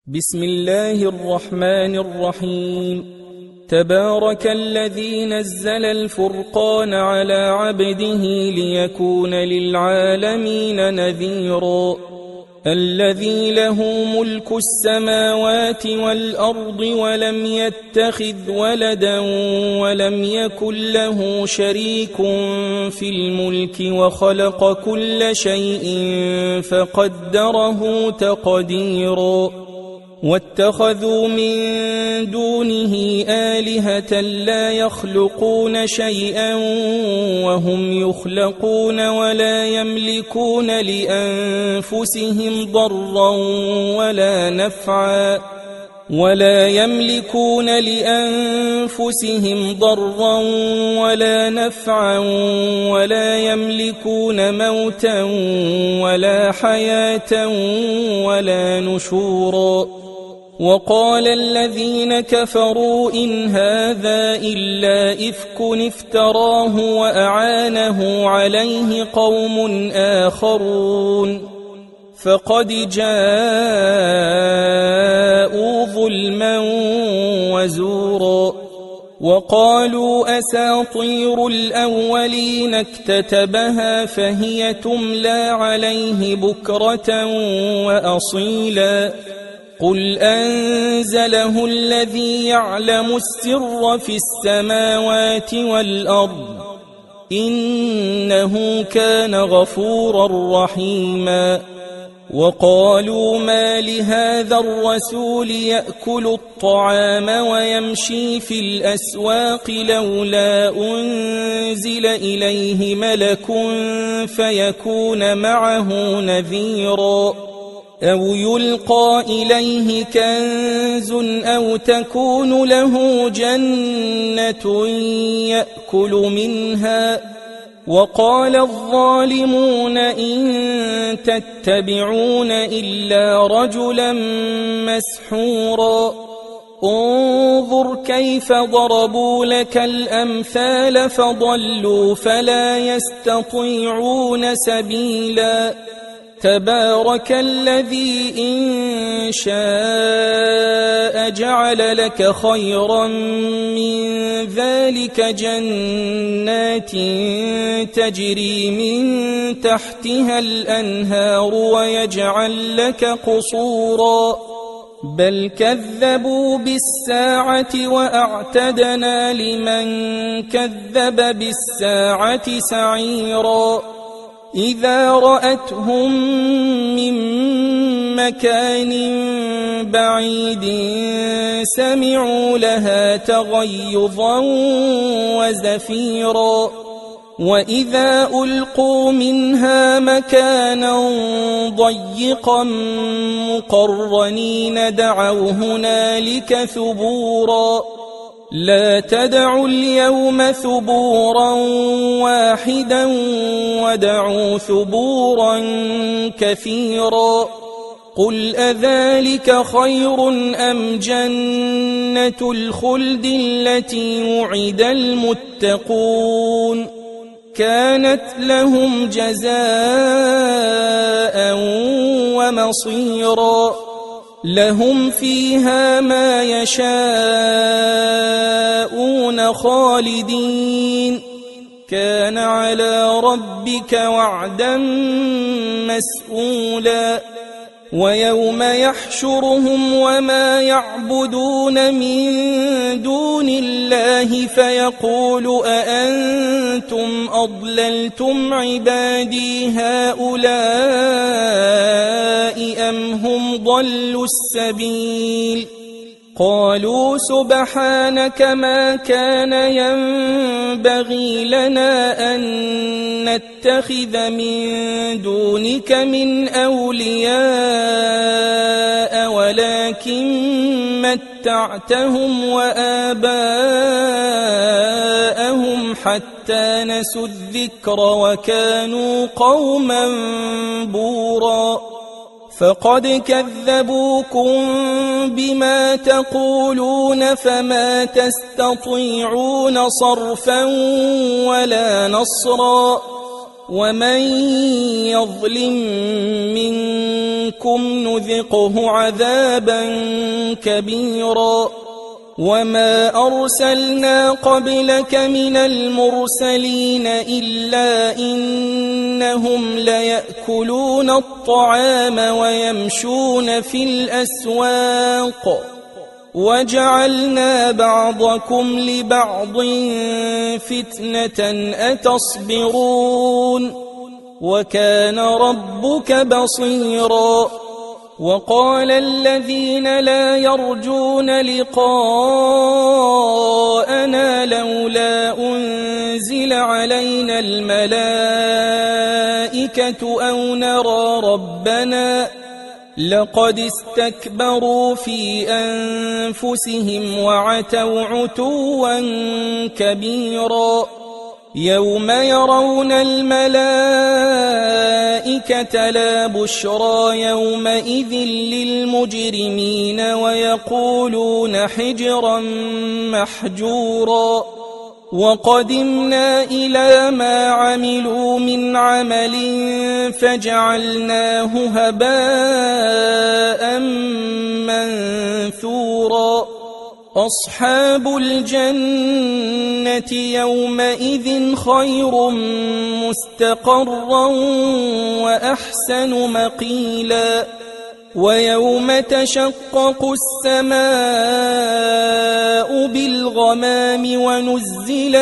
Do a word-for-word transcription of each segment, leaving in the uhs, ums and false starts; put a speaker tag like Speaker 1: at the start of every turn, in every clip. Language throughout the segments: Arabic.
Speaker 1: بسم الله الرحمن الرحيم. تبارك الذي نزل الفرقان على عبده ليكون للعالمين نذيرا. الذي له ملك السماوات والأرض ولم يتخذ ولدا ولم يكن له شريك في الملك وخلق كل شيء فقدره تقديرا. واتخذوا من دونه آلهة لا يخلقون شيئا وهم يخلقون ولا يملكون لأنفسهم ضرا ولا نفعا ولا يملكون لأنفسهم ضرا ولا نفعا ولا يملكون موتا ولا حياة ولا نشورا. وقال الذين كفروا إن هذا إلا إفك افتراه وأعانه عليه قوم آخرون فقد جاءوا ظلما وزورا. وقالوا أساطير الأولين اكتتبها فهي تملى عليه بكرة وأصيلا. قل أنزله الذي يعلم السر في السماوات والأرض إنه كان غفورا رحيما. وقالوا ما لهذا الرسول يأكل الطعام ويمشي في الأسواق لولا أنزل إليه ملك فيكون معه نذيرا أو يلقى إليه كنز أو تكون له جنة يأكل منها. وقال الظالمون إن تتبعون إلا رجلا مسحورا. انظر كيف ضربوا لك الأمثال فضلوا فلا يستطيعون سبيلا. تبارك الذي إن شاء جعل لك خيرا من ذلك جنات تجري من تحتها الأنهار ويجعل لك قصورا. بل كذبوا بالساعة وأعتدنا لمن كذب بالساعة سعيرا. إذا رأتهم من مكان بعيد سمعوا لها تغيظا وزفيرا. وإذا ألقوا منها مكانا ضيقا مقرنين دعوا هنالك ثبورا. لا تدعوا اليوم ثبورا واحدا وادعوا ثبورا كثيرا. قل أذلك خير أم جنة الخلد التي وعد المتقون كانت لهم جزاء ومصيرا. لهم فيها ما يشاءون خالدين كان على ربك وعدا مسئولا. ويوم يحشرهم وما يعبدون من دون الله فيقول أأنتم أضللتم عبادي هؤلاء أم هم ضلوا السبيل. قالوا سبحانك ما كان ينبغي لنا أن نتخذ من دونك من أولياء ولكن متعتهم وآباءهم حتى نسوا الذكر وكانوا قوما بورا. فقد كذبوكم بما تقولون فما تستطيعون صرفا ولا نصرا. ومن يظلم منكم نذقه عذابا كبيرا وما أرسلنا قبلك من المرسلين إلا إنهم ليأكلون الطعام ويمشون في الأسواق وجعلنا بعضكم لبعض فتنة أتصبرون وكان ربك بصيرا وقال الذين لا يرجون لقاءنا لولا أنزل علينا الملائكة أو نرى ربنا لقد استكبروا في أنفسهم وعتوا عتوا كبيرا يوم يرون الملائكة لا بشرى يومئذ للمجرمين ويقولون حجرا محجورا وقدمنا إلى ما عملوا من عمل فجعلناه هباء منثورا أصحاب الجنة يومئذ خير مستقرا وأحسن مقيلا ويوم تشقق السماء بالغمام ونزل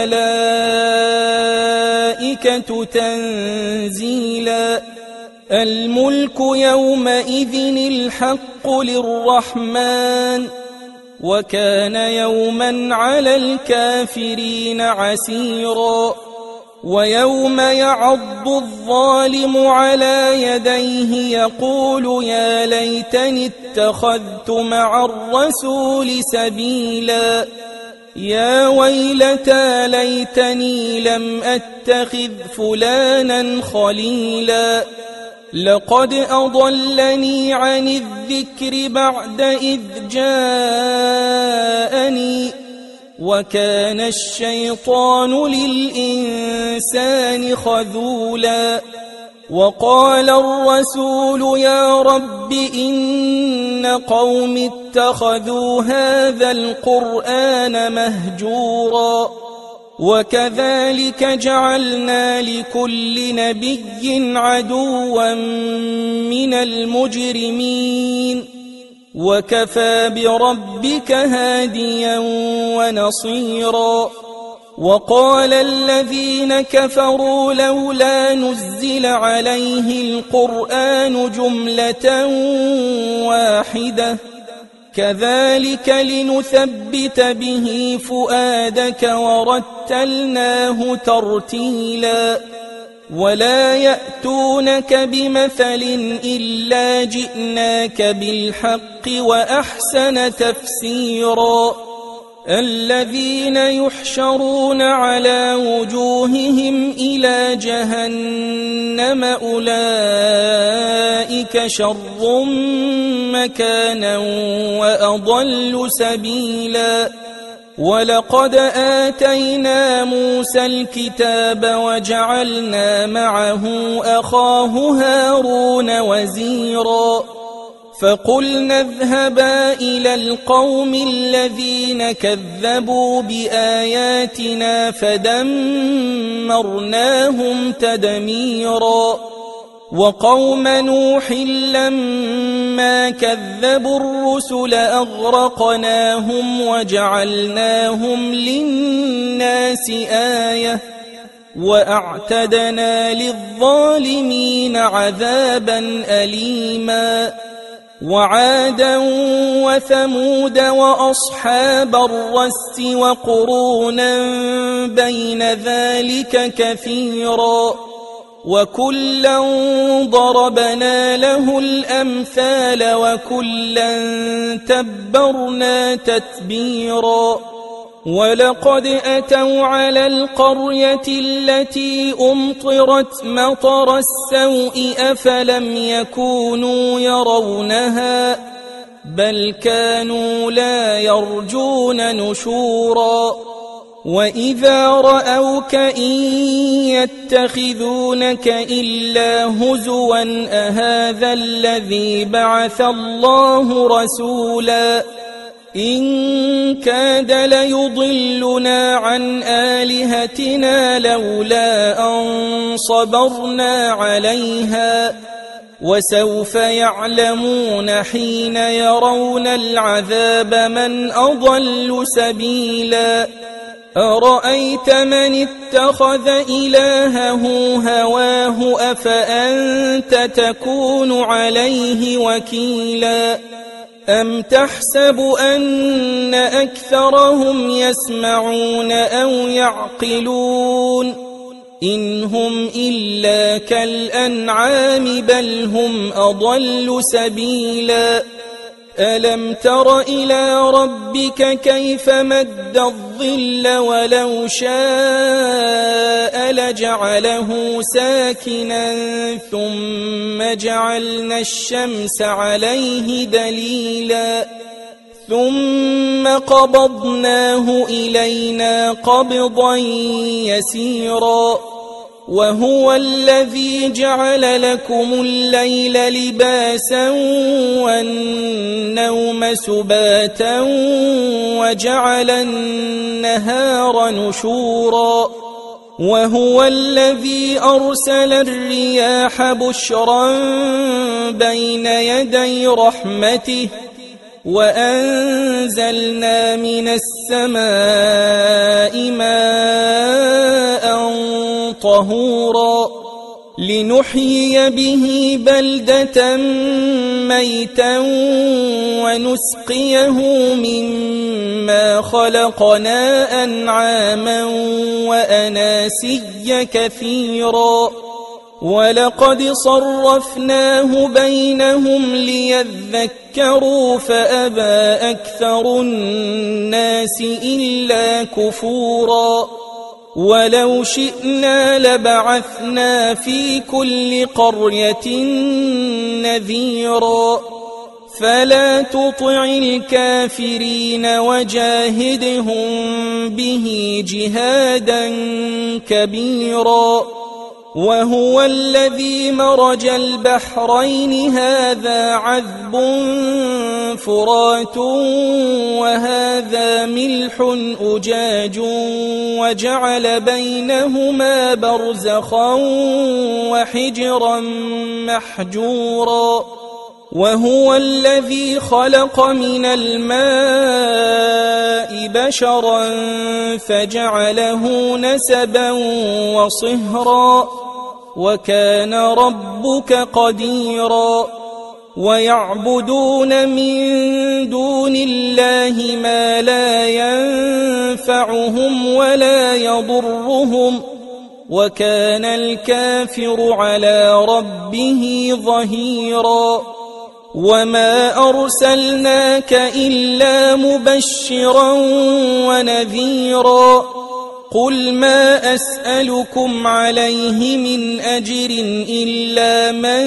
Speaker 1: الملائكة تنزيلا الملك يومئذ الحق للرحمن وكان يوما على الكافرين عسيرا ويوم يعض الظالم على يديه يقول يا ليتني اتخذت مع الرسول سبيلا يا ويلتى ليتني لم أتخذ فلانا خليلا لقد أضلني عن الذكر بعد إذ جاءني وكان الشيطان للإنسان خذولا وقال الرسول يا رب إن قوم اتخذوا هذا القرآن مهجورا وكذلك جعلنا لكل نبي عدوا من المجرمين وكفى بربك هاديا ونصيرا وقال الذين كفروا لولا نزل عليه القرآن جملة واحدة كذلك لنثبت به فؤادك ورتلناه ترتيلا ولا يأتونك بمثل إلا جئناك بالحق وأحسن تفسيرا الذين يحشرون على وجوههم إلى جهنم أولئك شر مكانا وأضل سبيلا ولقد آتينا موسى الكتاب وجعلنا معه أخاه هارون وزيرا فقلنا اذهبا إلى القوم الذين كذبوا بآياتنا فدمرناهم تدميرا وقوم نوح لما كذبوا الرسل أغرقناهم وجعلناهم للناس آية وأعتدنا للظالمين عذابا أليما وعادا وثمود وأصحاب الرس وقرونا بين ذلك كثيرا وكلا ضربنا له الأمثال وكلا تبرنا تتبيرا ولقد أتوا على القرية التي أمطرت مطر السوء أفلم يكونوا يرونها بل كانوا لا يرجون نشورا وإذا رأوك إن يتخذونك إلا هزوا أهذا الذي بعث الله رسولا إن كاد ليضلنا عن آلهتنا لولا أن صبرنا عليها وسوف يعلمون حين يرون العذاب من أضل سبيلا أرأيت من اتخذ إلهه هواه أفأنت تكون عليه وكيلا أم تحسب أن أكثرهم يسمعون أو يعقلون إن هم إلا كالأنعام بل هم أضل سبيلا ألم تر إلى ربك كيف مد الظل ولو شاء لجعله ساكنا ثم جعلنا الشمس عليه دليلا ثم قبضناه إلينا قبضا يسيرا وهو الذي جعل لكم الليل لباسا والنوم سباتا وجعل النهار نشورا وهو الذي أرسل الرياح بشرا بين يدي رحمته وأنزلنا من السماء ماء طهورا لنحيي به بلدة ميتا ونسقيه مما خلقنا أنعاما وأناسيا كثيرا ولقد صرفناه بينهم ليذكروا فأبى أكثر الناس إلا كفورا ولو شئنا لبعثنا في كل قرية نذيرا فلا تطع الكافرين وجاهدهم به جهادا كبيرا وهو الذي مرج البحرين هذا عذب فرات وهذا ملح أجاج وجعل بينهما برزخا وحجرا محجورا وهو الذي خلق من الماء بشرا فجعله نسبا وصهرا وكان ربك قديرا ويعبدون من دون الله ما لا ينفعهم ولا يضرهم وكان الكافر على ربه ظهيرا وما أرسلناك إلا مبشرا ونذيرا قل ما أسألكم عليه من أجر إلا من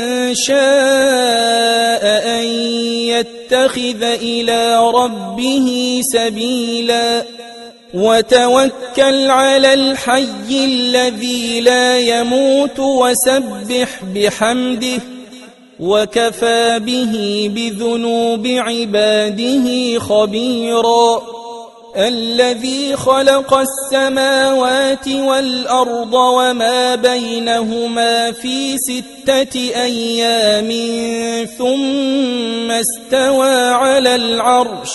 Speaker 1: شاء أن يتخذ إلى ربه سبيلا وتوكل على الحي الذي لا يموت وسبح بحمده وكفى به بذنوب عباده خبيرا الذي خلق السماوات والأرض وما بينهما في ستة أيام ثم استوى على العرش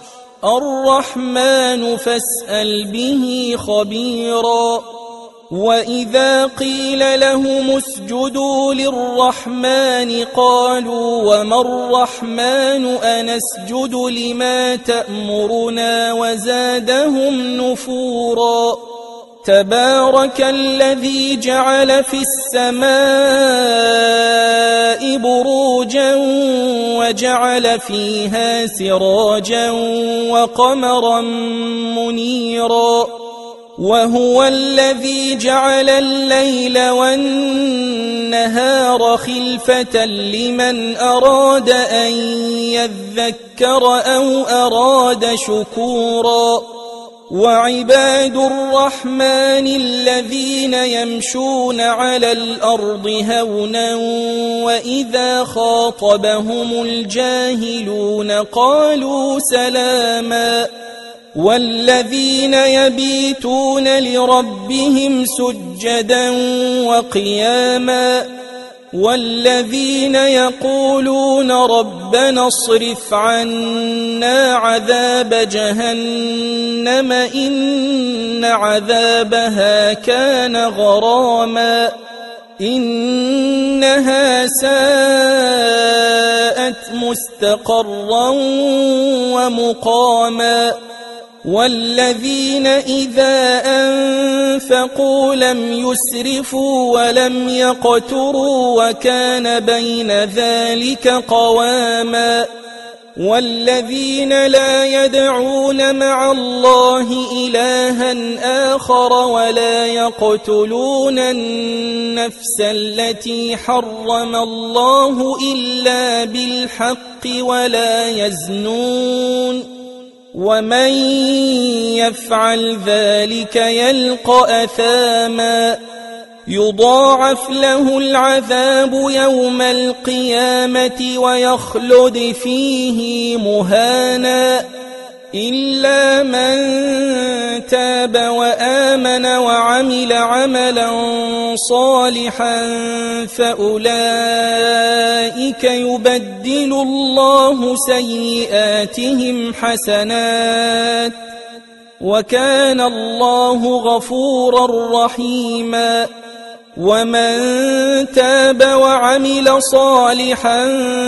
Speaker 1: الرحمن فاسأل به خبيرا وإذا قيل لهم اسجدوا للرحمن قالوا وما الرحمن أنسجد لما تأمرنا وزادهم نفورا تبارك الذي جعل في السماء بروجا وجعل فيها سراجا وقمرا منيرا وهو الذي جعل الليل والنهار خلفة لمن أراد أن يذكر أو أراد شكورا وعباد الرحمن الذين يمشون على الأرض هونا وإذا خاطبهم الجاهلون قالوا سلاما والذين يبيتون لربهم سجدا وقياما والذين يقولون ربنا اصرف عنا عذاب جهنم إن عذابها كان غراما إنها ساءت مستقرا ومقاما والذين إذا أنفقوا لم يسرفوا ولم يقتروا وكان بين ذلك قواما والذين لا يدعون مع الله إلها آخر ولا يقتلون النفس التي حرم الله إلا بالحق ولا يزنون ومن يفعل ذلك يلقى أثاما يضاعف له العذاب يوم القيامة ويخلد فيه مهانا إلا من تاب وآمن وعمل عملا صالحا فأولئك يبدل الله سيئاتهم حسنات وكان الله غفورا رحيما ومن تاب وعمل صالحا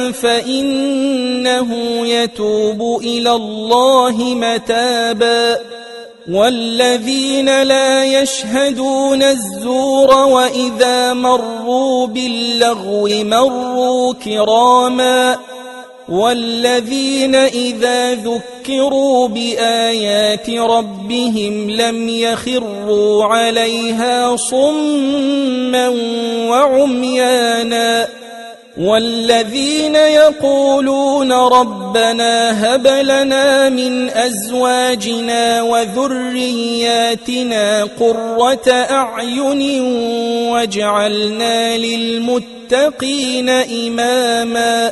Speaker 1: فإنه يتوب إلى الله متابا والذين لا يشهدون الزور وإذا مروا باللغو مروا كراما والذين إذا ذكروا بآيات ربهم لم يخروا عليها صما وعميانا والذين يقولون ربنا هب لنا من أزواجنا وذرياتنا قرة أعين واجعلنا للمتقين إماما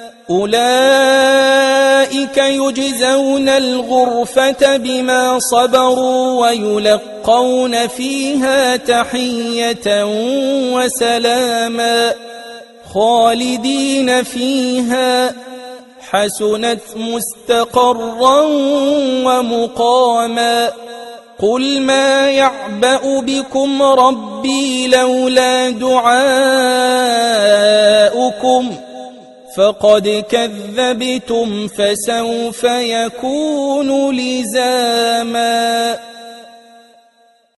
Speaker 1: أولئك يجزون الغرفة بما صبروا ويلقون فيها تحية وسلاما خالدين فيها حسنت مستقرا ومقاما قل ما يعبأ بكم ربي لولا دعاؤكم فقد كذبتم فسوف يكون لزاما.